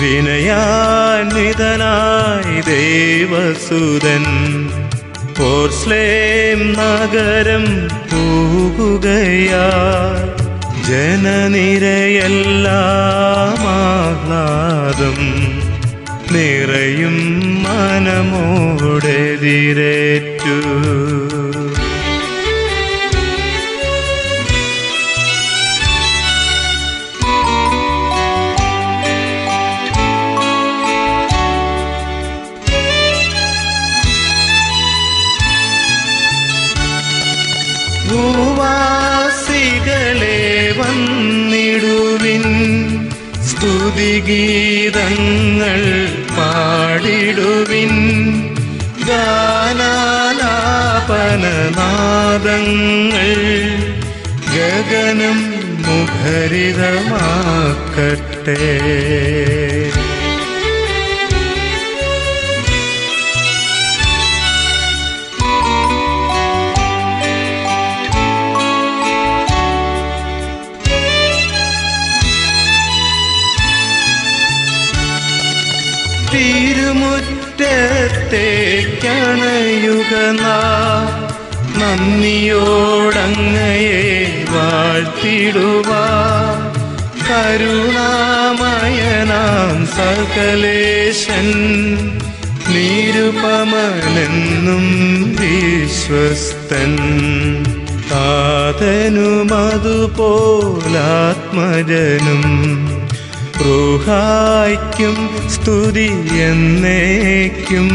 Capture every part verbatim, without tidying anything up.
വിനയാന്വിതനായി ദേവസുതൻ പോർസ്ലേം നഗരം പോകുകയാ. ജനനിരയെല്ലാം ആഹ്ലാദം നിറയും മനമോടെതിരേറ്റു. ഭൂവാസികളെ വന്നിടുവിൻ, സ്തുതിഗീതങ്ങൾ പാടിടുവിൻ. ഗാനാലാപനനാദങ്ങൾ ഗഗനം മുഖരിതമാക്കട്ടെ. തിരുമുറ്റത്തേക്കണയുക നാം, നന്ദിയോടങ്ങയെ വാഴ്ത്തിടുവാൻ. കരുണാമയനാം സകലേശൻ നിരുപമനെന്നും വിശ്വസ്തൻ. താതനുമതുപോലാത്മജനും റൂഹായ്ക്കും സ്തുതി എന്നേക്കും.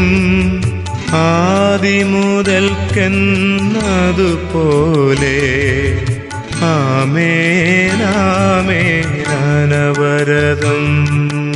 ആദിമുതൽക്കെന്നതുപോലെ ആമേൻ ആമേൻ അനവരതം.